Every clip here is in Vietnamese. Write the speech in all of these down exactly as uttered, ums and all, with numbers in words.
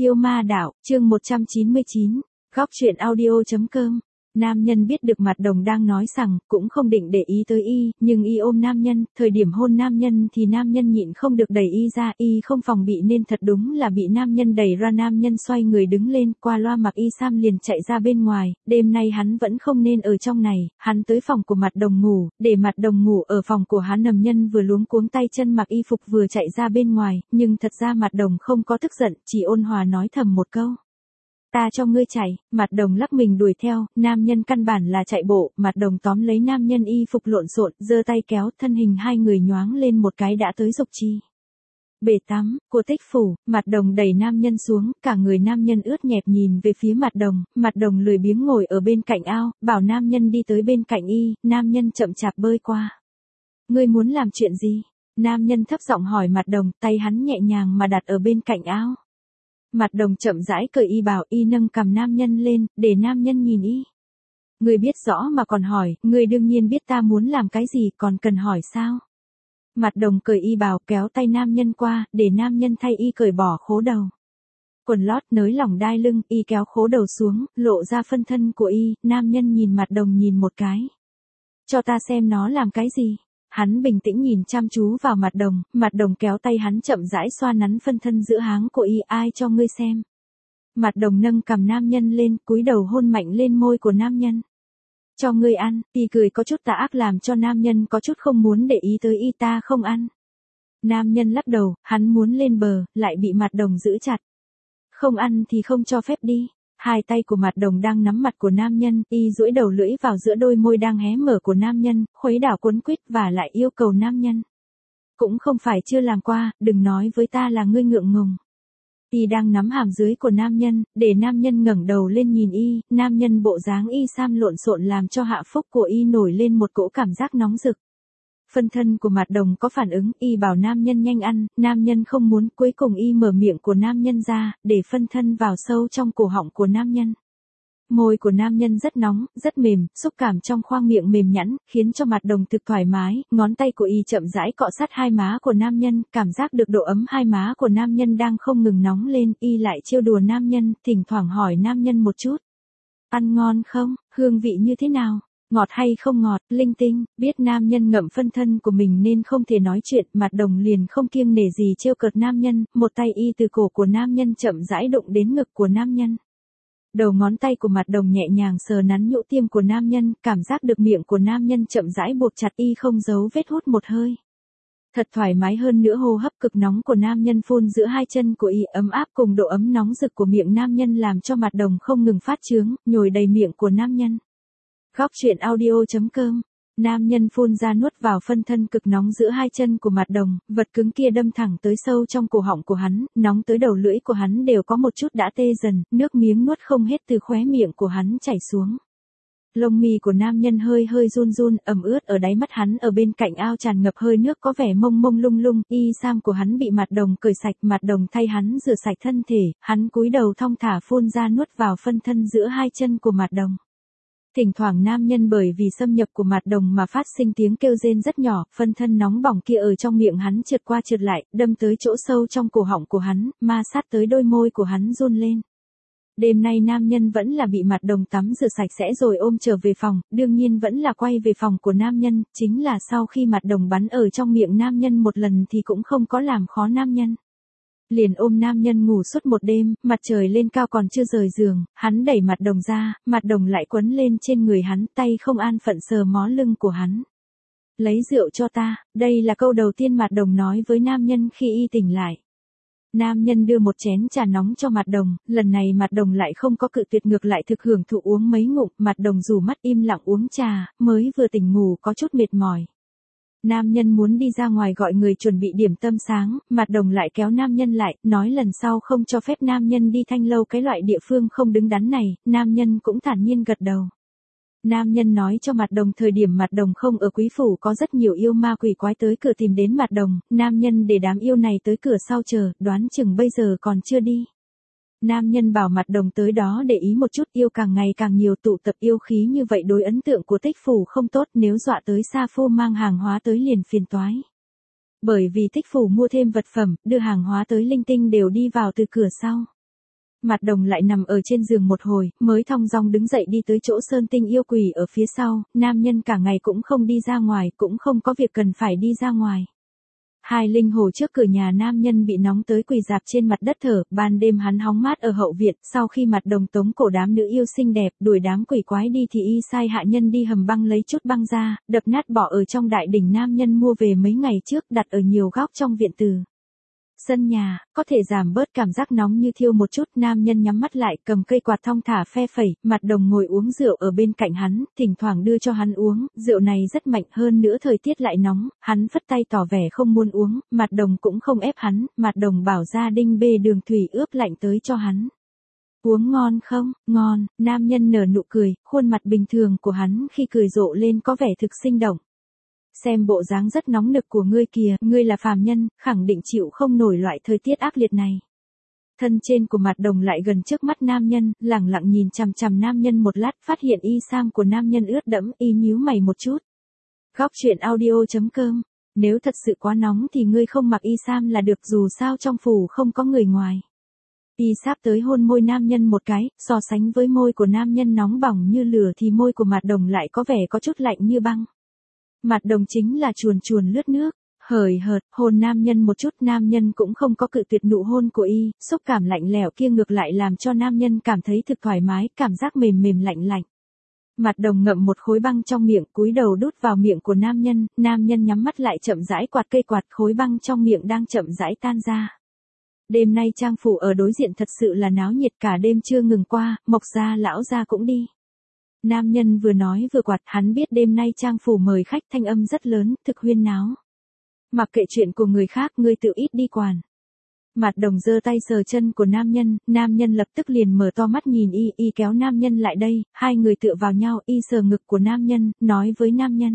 Yêu ma đạo, chương một trăm chín mươi chín, góc truyện audio.com. Nam nhân biết được Mạt Đồng đang nói rằng, cũng không định để ý tới y, nhưng y ôm nam nhân, thời điểm hôn nam nhân thì nam nhân nhịn không được đẩy y ra, y không phòng bị nên thật đúng là bị nam nhân đẩy ra. Nam nhân xoay người đứng lên, qua loa mặc y sam liền chạy ra bên ngoài, đêm nay hắn vẫn không nên ở trong này, hắn tới phòng của Mạt Đồng ngủ, để Mạt Đồng ngủ ở phòng của hắn. Nầm nhân vừa luống cuống tay chân mặc y phục vừa chạy ra bên ngoài, nhưng thật ra Mạt Đồng không có tức giận, chỉ ôn hòa nói thầm một câu. Ta cho ngươi chạy. Mạt Đồng lắc mình đuổi theo, nam nhân căn bản là chạy bộ, Mạt Đồng tóm lấy nam nhân y phục lộn xộn, giơ tay kéo, thân hình hai người nhoáng lên một cái đã tới Dục Chi. Bể tắm của Tích Phủ. Mạt Đồng đẩy nam nhân xuống, cả người nam nhân ướt nhẹp nhìn về phía Mạt Đồng, Mạt Đồng lười biếng ngồi ở bên cạnh ao, bảo nam nhân đi tới bên cạnh y, nam nhân chậm chạp bơi qua. Ngươi muốn làm chuyện gì? Nam nhân thấp giọng hỏi Mạt Đồng, tay hắn nhẹ nhàng mà đặt ở bên cạnh ao. Mạt Đồng chậm rãi cởi y bào, y nâng cằm nam nhân lên, để nam nhân nhìn y. Ngươi biết rõ mà còn hỏi, ngươi đương nhiên biết ta muốn làm cái gì, còn cần hỏi sao? Mạt Đồng cởi y bào, kéo tay nam nhân qua, để nam nhân thay y cởi bỏ khố đầu. Quần lót nới lỏng đai lưng, y kéo khố đầu xuống, lộ ra phân thân của y, nam nhân nhìn Mạt Đồng nhìn một cái. Cho ta xem nó làm cái gì? Hắn bình tĩnh nhìn chăm chú vào Mạt Đồng, Mạt Đồng kéo tay hắn chậm rãi xoa nắn phân thân giữa háng của y, ai cho ngươi xem. Mạt Đồng nâng cằm nam nhân lên, cúi đầu hôn mạnh lên môi của nam nhân. Cho ngươi ăn. Y cười có chút tà ác làm cho nam nhân có chút không muốn để ý tới y. Ta không ăn. Nam nhân lắc đầu, hắn muốn lên bờ, lại bị Mạt Đồng giữ chặt. Không ăn thì không cho phép đi. Hai tay của Mạt Đồng đang nắm mặt của nam nhân, y duỗi đầu lưỡi vào giữa đôi môi đang hé mở của nam nhân, khuấy đảo quấn quýt và lại yêu cầu nam nhân. Cũng không phải chưa làm qua, đừng nói với ta là ngươi ngượng ngùng. Y đang nắm hàm dưới của nam nhân, để nam nhân ngẩng đầu lên nhìn y, nam nhân bộ dáng y sam lộn xộn làm cho hạ phúc của y nổi lên một cỗ cảm giác nóng rực. Phân thân của Mạt Đồng có phản ứng, y bảo nam nhân nhanh ăn, nam nhân không muốn, cuối cùng y mở miệng của nam nhân ra, để phân thân vào sâu trong cổ họng của nam nhân. Môi của nam nhân rất nóng, rất mềm, xúc cảm trong khoang miệng mềm nhẵn, khiến cho Mạt Đồng thực thoải mái, ngón tay của y chậm rãi cọ sát hai má của nam nhân, cảm giác được độ ấm hai má của nam nhân đang không ngừng nóng lên, y lại trêu đùa nam nhân, thỉnh thoảng hỏi nam nhân một chút. Ăn ngon không? Hương vị như thế nào? Ngọt hay không ngọt, linh tinh, biết nam nhân ngậm phân thân của mình nên không thể nói chuyện, Mạt Đồng liền không kiêng nể gì trêu cợt nam nhân, một tay y từ cổ của nam nhân chậm rãi đụng đến ngực của nam nhân. Đầu ngón tay của Mạt Đồng nhẹ nhàng sờ nắn nhũ tiêm của nam nhân, cảm giác được miệng của nam nhân chậm rãi buộc chặt, y không giấu vết hút một hơi. Thật thoải mái, hơn nữa hô hấp cực nóng của nam nhân phun giữa hai chân của y, ấm áp cùng độ ấm nóng rực của miệng nam nhân làm cho Mạt Đồng không ngừng phát chướng, nhồi đầy miệng của nam nhân. Góc truyện audio.com. Nam nhân phun ra nuốt vào phân thân cực nóng giữa hai chân của Mạt Đồng, vật cứng kia đâm thẳng tới sâu trong cổ họng của hắn, nóng tới đầu lưỡi của hắn đều có một chút đã tê dần, nước miếng nuốt không hết từ khóe miệng của hắn chảy xuống. Lông mi của nam nhân hơi hơi run run, ẩm ướt ở đáy mắt hắn ở bên cạnh ao tràn ngập hơi nước có vẻ mông mông lung lung, y sam của hắn bị Mạt Đồng cởi sạch, Mạt Đồng thay hắn rửa sạch thân thể, hắn cúi đầu thong thả phun ra nuốt vào phân thân giữa hai chân của Mạt Đồng. Thỉnh thoảng nam nhân bởi vì xâm nhập của Mạt Đồng mà phát sinh tiếng kêu rên rất nhỏ, phân thân nóng bỏng kia ở trong miệng hắn trượt qua trượt lại, đâm tới chỗ sâu trong cổ họng của hắn, ma sát tới đôi môi của hắn run lên. Đêm nay nam nhân vẫn là bị Mạt Đồng tắm rửa sạch sẽ rồi ôm trở về phòng, đương nhiên vẫn là quay về phòng của nam nhân, chính là sau khi Mạt Đồng bắn ở trong miệng nam nhân một lần thì cũng không có làm khó nam nhân. Liền ôm nam nhân ngủ suốt một đêm, mặt trời lên cao còn chưa rời giường, hắn đẩy Mạt Đồng ra, Mạt Đồng lại quấn lên trên người hắn, tay không an phận sờ mó lưng của hắn. Lấy rượu cho ta, đây là câu đầu tiên Mạt Đồng nói với nam nhân khi y tỉnh lại. Nam nhân đưa một chén trà nóng cho Mạt Đồng, lần này Mạt Đồng lại không có cự tuyệt, ngược lại thực hưởng thụ uống mấy ngụm, Mạt Đồng rủ mắt im lặng uống trà, mới vừa tỉnh ngủ có chút mệt mỏi. Nam nhân muốn đi ra ngoài gọi người chuẩn bị điểm tâm sáng, Mạt Đồng lại kéo nam nhân lại, nói lần sau không cho phép nam nhân đi Thanh Lâu cái loại địa phương không đứng đắn này, nam nhân cũng thản nhiên gật đầu. Nam nhân nói cho Mạt Đồng thời điểm Mạt Đồng không ở quý phủ có rất nhiều yêu ma quỷ quái tới cửa tìm đến Mạt Đồng, nam nhân để đám yêu này tới cửa sau chờ, đoán chừng bây giờ còn chưa đi. Nam nhân bảo Mạt Đồng tới đó để ý một chút, yêu càng ngày càng nhiều, tụ tập yêu khí như vậy đối ấn tượng của Tích Phủ không tốt, nếu dọa tới Sa Phu mang hàng hóa tới liền phiền toái. Bởi vì Tích Phủ mua thêm vật phẩm, đưa hàng hóa tới linh tinh đều đi vào từ cửa sau. Mặt Đồng lại nằm ở trên giường một hồi, mới thong dong đứng dậy đi tới chỗ Sơn Tinh yêu quỷ ở phía sau, nam nhân cả ngày cũng không đi ra ngoài, cũng không có việc cần phải đi ra ngoài. Hai linh hồ trước cửa nhà nam nhân bị nóng tới quỳ dạp trên mặt đất thở, ban đêm hắn hóng mát ở hậu viện, sau khi Mặt Đồng tống cổ đám nữ yêu xinh đẹp, đuổi đám quỷ quái đi thì y sai hạ nhân đi hầm băng lấy chút băng ra, đập nát bỏ ở trong đại đỉnh nam nhân mua về mấy ngày trước đặt ở nhiều góc trong viện từ. Sân nhà, có thể giảm bớt cảm giác nóng như thiêu một chút, nam nhân nhắm mắt lại, cầm cây quạt thong thả phe phẩy, Mặt Đồng ngồi uống rượu ở bên cạnh hắn, thỉnh thoảng đưa cho hắn uống, rượu này rất mạnh hơn nữa thời tiết lại nóng, hắn phất tay tỏ vẻ không muốn uống, Mặt Đồng cũng không ép hắn, Mặt Đồng bảo gia đinh bê đường thủy ướp lạnh tới cho hắn. Uống ngon không? Ngon, nam nhân nở nụ cười, khuôn mặt bình thường của hắn khi cười rộ lên có vẻ thực sinh động. Xem bộ dáng rất nóng nực của ngươi kìa, ngươi là phàm nhân, khẳng định chịu không nổi loại thời tiết ác liệt này. Thân trên của Mặt Đồng lại gần trước mắt nam nhân, lẳng lặng nhìn chằm chằm nam nhân một lát, phát hiện y sam của nam nhân ướt đẫm, y nhíu mày một chút. Góc truyện audio chấm com, nếu thật sự quá nóng thì ngươi không mặc y sam là được, dù sao trong phủ không có người ngoài. Y sắp tới hôn môi nam nhân một cái, so sánh với môi của nam nhân nóng bỏng như lửa thì môi của Mặt Đồng lại có vẻ có chút lạnh như băng. Mặt Đồng chính là chuồn chuồn lướt nước, hời hợt, hôn nam nhân một chút, nam nhân cũng không có cự tuyệt nụ hôn của y, xúc cảm lạnh lẽo kia ngược lại làm cho nam nhân cảm thấy thực thoải mái, cảm giác mềm mềm lạnh lạnh. Mặt Đồng ngậm một khối băng trong miệng, cúi đầu đút vào miệng của nam nhân, nam nhân nhắm mắt lại chậm rãi quạt cây quạt, khối băng trong miệng đang chậm rãi tan ra. Đêm nay trang phủ ở đối diện thật sự là náo nhiệt, cả đêm chưa ngừng qua, Mộc gia lão gia cũng đi. Nam nhân vừa nói vừa quạt, hắn biết đêm nay trang phủ mời khách, thanh âm rất lớn, thực huyên náo. Mặc kệ chuyện của người khác, ngươi tự ít đi quản. Mặt Đồng giơ tay sờ chân của nam nhân, nam nhân lập tức liền mở to mắt nhìn y, y kéo nam nhân lại đây, hai người tựa vào nhau, y sờ ngực của nam nhân, nói với nam nhân.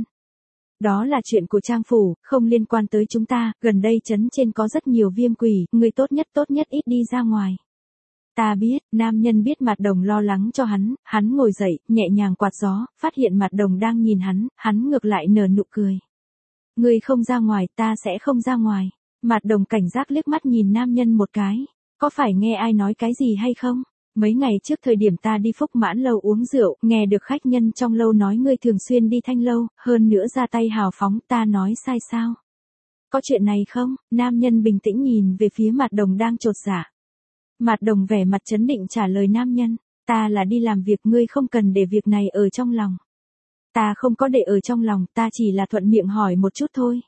Đó là chuyện của trang phủ, không liên quan tới chúng ta, gần đây trấn trên có rất nhiều viêm quỷ, ngươi tốt nhất tốt nhất ít đi ra ngoài. Ta biết, nam nhân biết Mặt Đồng lo lắng cho hắn, hắn ngồi dậy, nhẹ nhàng quạt gió, phát hiện Mặt Đồng đang nhìn hắn, hắn ngược lại nở nụ cười. Ngươi không ra ngoài, ta sẽ không ra ngoài. Mặt Đồng cảnh giác liếc mắt nhìn nam nhân một cái. Có phải nghe ai nói cái gì hay không? Mấy ngày trước thời điểm ta đi Phúc Mãn lâu uống rượu, nghe được khách nhân trong lâu nói ngươi thường xuyên đi Thanh lâu, hơn nữa ra tay hào phóng, ta nói sai sao? Có chuyện này không? Nam nhân bình tĩnh nhìn về phía Mặt Đồng đang chột dạ. Mặt Đồng vẻ mặt trấn định trả lời nam nhân, ta là đi làm việc, ngươi không cần để việc này ở trong lòng. Ta không có để ở trong lòng, ta chỉ là thuận miệng hỏi một chút thôi.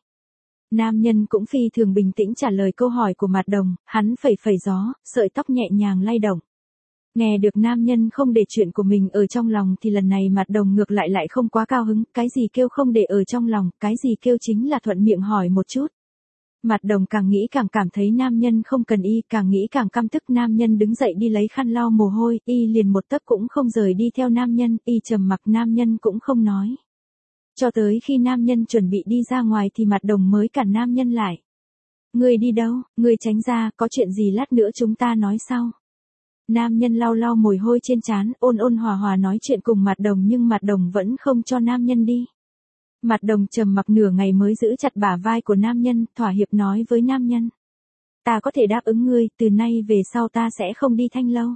Nam nhân cũng phi thường bình tĩnh trả lời câu hỏi của Mặt Đồng, hắn phẩy phẩy gió, sợi tóc nhẹ nhàng lay động. Nghe được nam nhân không để chuyện của mình ở trong lòng thì lần này Mặt Đồng ngược lại lại không quá cao hứng, cái gì kêu không để ở trong lòng, cái gì kêu chính là thuận miệng hỏi một chút. Mặt Đồng càng nghĩ càng cảm thấy nam nhân không cần y, càng nghĩ càng căm tức, nam nhân đứng dậy đi lấy khăn lau mồ hôi, y liền một tấc cũng không rời đi theo nam nhân, y trầm mặc, nam nhân cũng không nói. Cho tới khi nam nhân chuẩn bị đi ra ngoài thì Mặt Đồng mới cản nam nhân lại. Ngươi đi đâu, ngươi tránh ra, có chuyện gì lát nữa chúng ta nói sau. Nam nhân lau lau mồ hôi trên trán, ôn ôn hòa hòa nói chuyện cùng Mặt Đồng nhưng Mặt Đồng vẫn không cho nam nhân đi. Mặt Đồng trầm mặc nửa ngày mới giữ chặt bả vai của nam nhân, thỏa hiệp nói với nam nhân. Ta có thể đáp ứng ngươi, từ nay về sau ta sẽ không đi Thanh lâu.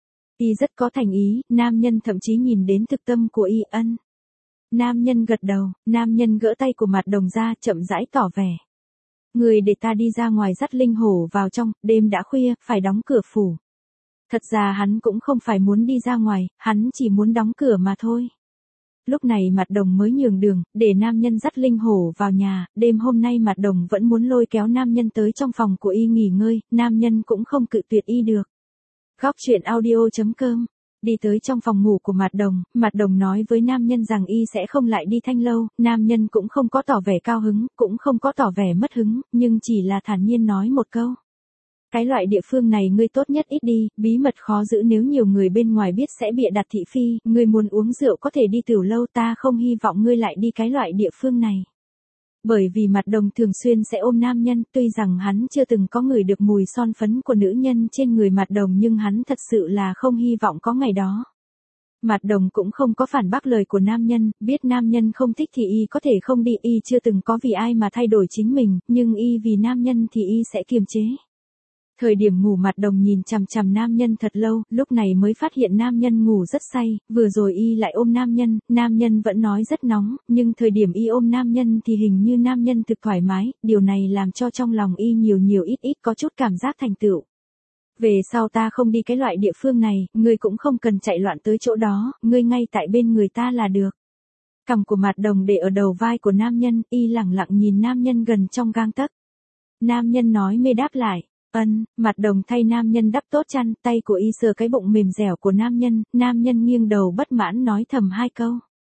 Y rất có thành ý, nam nhân thậm chí nhìn đến thực tâm của y. Ân. Nam nhân gật đầu, nam nhân gỡ tay của Mặt Đồng ra, chậm rãi tỏ vẻ. Ngươi để ta đi ra ngoài dắt linh hổ vào trong, đêm đã khuya, phải đóng cửa phủ. Thật ra hắn cũng không phải muốn đi ra ngoài, hắn chỉ muốn đóng cửa mà thôi. Lúc này Mặt Đồng mới nhường đường, để nam nhân dắt linh hổ vào nhà, đêm hôm nay Mặt Đồng vẫn muốn lôi kéo nam nhân tới trong phòng của y nghỉ ngơi, nam nhân cũng không cự tuyệt y được. Góc truyện audio chấm com. Đi tới trong phòng ngủ của Mặt Đồng, Mặt Đồng nói với nam nhân rằng y sẽ không lại đi Thanh lâu, nam nhân cũng không có tỏ vẻ cao hứng, cũng không có tỏ vẻ mất hứng, nhưng chỉ là thản nhiên nói một câu. Cái loại địa phương này ngươi tốt nhất ít đi, bí mật khó giữ, nếu nhiều người bên ngoài biết sẽ bịa đặt thị phi, ngươi muốn uống rượu có thể đi tiểu lâu, ta không hy vọng ngươi lại đi cái loại địa phương này. Bởi vì Mặt Đồng thường xuyên sẽ ôm nam nhân, tuy rằng hắn chưa từng có ngửi được mùi son phấn của nữ nhân trên người Mặt Đồng nhưng hắn thật sự là không hy vọng có ngày đó. Mặt Đồng cũng không có phản bác lời của nam nhân, biết nam nhân không thích thì y có thể không đi, y chưa từng có vì ai mà thay đổi chính mình, nhưng y vì nam nhân thì y sẽ kiềm chế. Thời điểm ngủ Mạt Đồng nhìn chằm chằm nam nhân thật lâu, lúc này mới phát hiện nam nhân ngủ rất say, vừa rồi y lại ôm nam nhân, nam nhân vẫn nói rất nóng, nhưng thời điểm y ôm nam nhân thì hình như nam nhân thực thoải mái, điều này làm cho trong lòng y nhiều nhiều ít ít có chút cảm giác thành tựu. Về sau ta không đi cái loại địa phương này, ngươi cũng không cần chạy loạn tới chỗ đó, ngươi ngay tại bên người ta là được. Cằm của Mạt Đồng để ở đầu vai của nam nhân, y lẳng lặng nhìn nam nhân gần trong gang tấc. Nam nhân nói mê đáp lại. Ân, Mạt Đồng thay nam nhân đắp tốt chăn, tay của y sờ cái bụng mềm dẻo của nam nhân, nam nhân nghiêng đầu bất mãn nói thầm hai câu.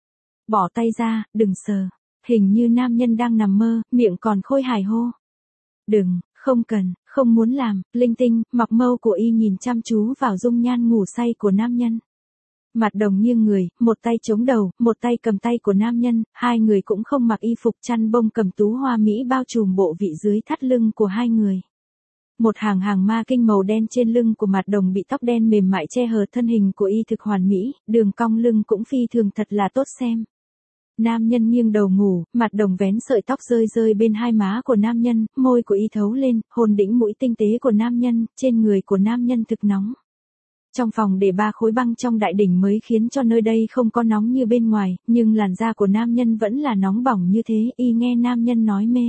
Bỏ tay ra, đừng sờ. Hình như nam nhân đang nằm mơ, miệng còn khôi hài hô. Đừng, không cần, không muốn làm, linh tinh, mặc mâu của y nhìn chăm chú vào dung nhan ngủ say của nam nhân. Mạt Đồng nghiêng người, một tay chống đầu, một tay cầm tay của nam nhân, hai người cũng không mặc y phục chăn bông cầm tú hoa mỹ bao trùm bộ vị dưới thắt lưng của hai người. Một hàng hàng ma kinh màu đen trên lưng của Mạt Đồng bị tóc đen mềm mại che hờ thân hình của y thực hoàn mỹ, đường cong lưng cũng phi thường thật là tốt xem. Nam nhân nghiêng đầu ngủ, Mạt Đồng vén sợi tóc rơi rơi bên hai má của nam nhân, môi của y thấu lên, hôn đỉnh mũi tinh tế của nam nhân, trên người của nam nhân thực nóng. Trong phòng để ba khối băng trong đại đỉnh mới khiến cho nơi đây không có nóng như bên ngoài, nhưng làn da của nam nhân vẫn là nóng bỏng như thế, y nghe nam nhân nói mê.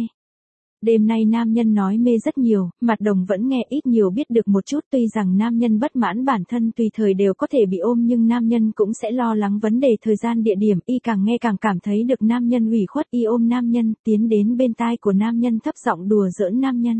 Đêm nay nam nhân nói mê rất nhiều, Mạt Đồng vẫn nghe ít nhiều biết được một chút, tuy rằng nam nhân bất mãn bản thân tùy thời đều có thể bị ôm nhưng nam nhân cũng sẽ lo lắng vấn đề thời gian địa điểm, y càng nghe càng cảm thấy được nam nhân ủy khuất, y ôm nam nhân, tiến đến bên tai của nam nhân thấp giọng đùa giỡn nam nhân.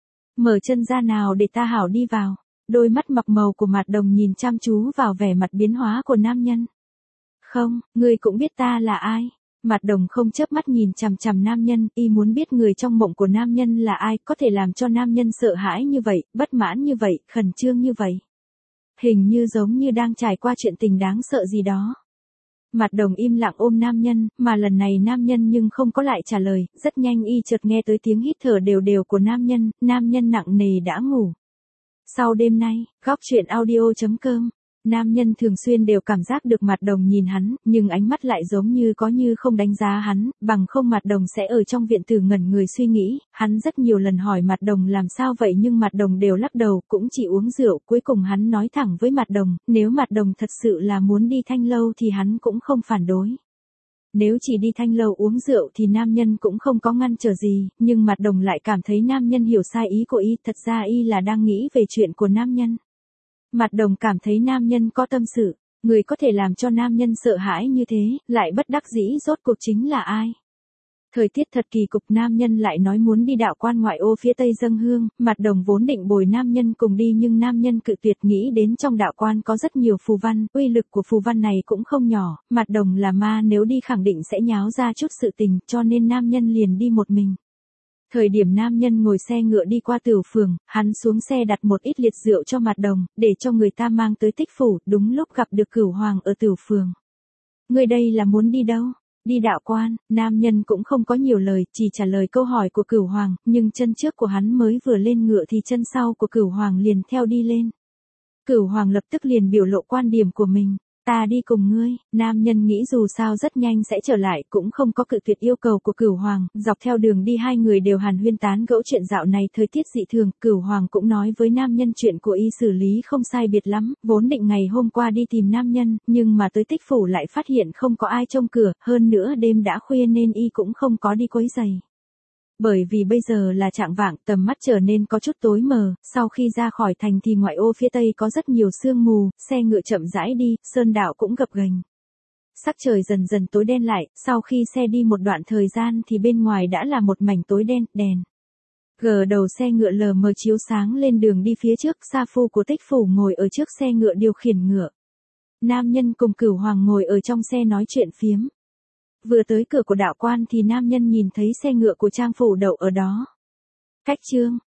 Mở chân ra nào để ta hảo đi vào. Đôi mắt mặc màu của Mạt Đồng nhìn chăm chú vào vẻ mặt biến hóa của nam nhân. Không, ngươi cũng biết ta là ai. Mạt Đồng không chớp mắt nhìn chằm chằm nam nhân, y muốn biết người trong mộng của nam nhân là ai, có thể làm cho nam nhân sợ hãi như vậy, bất mãn như vậy, khẩn trương như vậy. Hình như giống như đang trải qua chuyện tình đáng sợ gì đó. Mạt Đồng im lặng ôm nam nhân, mà lần này nam nhân nhưng không có lại trả lời, rất nhanh y chợt nghe tới tiếng hít thở đều đều của nam nhân, nam nhân nặng nề đã ngủ. Sau đêm nay, góc truyện audio chấm com, nam nhân thường xuyên đều cảm giác được Mạt Đồng nhìn hắn, nhưng ánh mắt lại giống như có như không đánh giá hắn, bằng không Mạt Đồng sẽ ở trong viện tử ngẩn người suy nghĩ, hắn rất nhiều lần hỏi Mạt Đồng làm sao vậy nhưng Mạt Đồng đều lắc đầu, cũng chỉ uống rượu, cuối cùng hắn nói thẳng với Mạt Đồng, nếu Mạt Đồng thật sự là muốn đi Thanh Lâu thì hắn cũng không phản đối. Nếu chỉ đi Thanh Lâu uống rượu thì nam nhân cũng không có ngăn trở gì, nhưng Mạt Đồng lại cảm thấy nam nhân hiểu sai ý của y, thật ra y là đang nghĩ về chuyện của nam nhân. Mạt Đồng cảm thấy nam nhân có tâm sự, người có thể làm cho nam nhân sợ hãi như thế, lại bất đắc dĩ rốt cuộc chính là ai. Thời tiết thật kỳ cục, nam nhân lại nói muốn đi đạo quan ngoại ô phía tây dâng hương, Mạt Đồng vốn định bồi nam nhân cùng đi nhưng nam nhân cự tuyệt, nghĩ đến trong đạo quan có rất nhiều phù văn, uy lực của phù văn này cũng không nhỏ, Mạt Đồng là ma nếu đi khẳng định sẽ nháo ra chút sự tình, cho nên nam nhân liền đi một mình. Thời điểm nam nhân ngồi xe ngựa đi qua Tửu Phường, hắn xuống xe đặt một ít liệt rượu cho Mạt Đồng, để cho người ta mang tới Tích Phủ, đúng lúc gặp được Cửu Hoàng ở Tửu Phường. Người đây là muốn đi đâu? Đi đạo quan, nam nhân cũng không có nhiều lời, chỉ trả lời câu hỏi của Cửu Hoàng, nhưng chân trước của hắn mới vừa lên ngựa thì chân sau của Cửu Hoàng liền theo đi lên. Cửu Hoàng lập tức liền biểu lộ quan điểm của mình. Ta đi cùng ngươi, nam nhân nghĩ dù sao rất nhanh sẽ trở lại, cũng không có cự tuyệt yêu cầu của Cửu Hoàng, dọc theo đường đi hai người đều hàn huyên tán gẫu chuyện dạo này thời tiết dị thường, Cửu Hoàng cũng nói với nam nhân chuyện của y xử lý không sai biệt lắm, vốn định ngày hôm qua đi tìm nam nhân, nhưng mà tới Tích Phủ lại phát hiện không có ai trông cửa, hơn nữa đêm đã khuya nên y cũng không có đi quấy giày. Bởi vì bây giờ là trạng vạng, tầm mắt trở nên có chút tối mờ, sau khi ra khỏi thành thì ngoại ô phía tây có rất nhiều sương mù, xe ngựa chậm rãi đi, sơn đạo cũng gập ghềnh. Sắc trời dần dần tối đen lại, sau khi xe đi một đoạn thời gian thì bên ngoài đã là một mảnh tối đen, đèn. Gờ đầu xe ngựa lờ mờ chiếu sáng lên đường đi phía trước, sa phu của Tích Phủ ngồi ở trước xe ngựa điều khiển ngựa. Nam nhân cùng Cửu Hoàng ngồi ở trong xe nói chuyện phiếm. Vừa tới cửa của đạo quan thì nam nhân nhìn thấy xe ngựa của Trang Phủ đậu ở đó. Cách chương,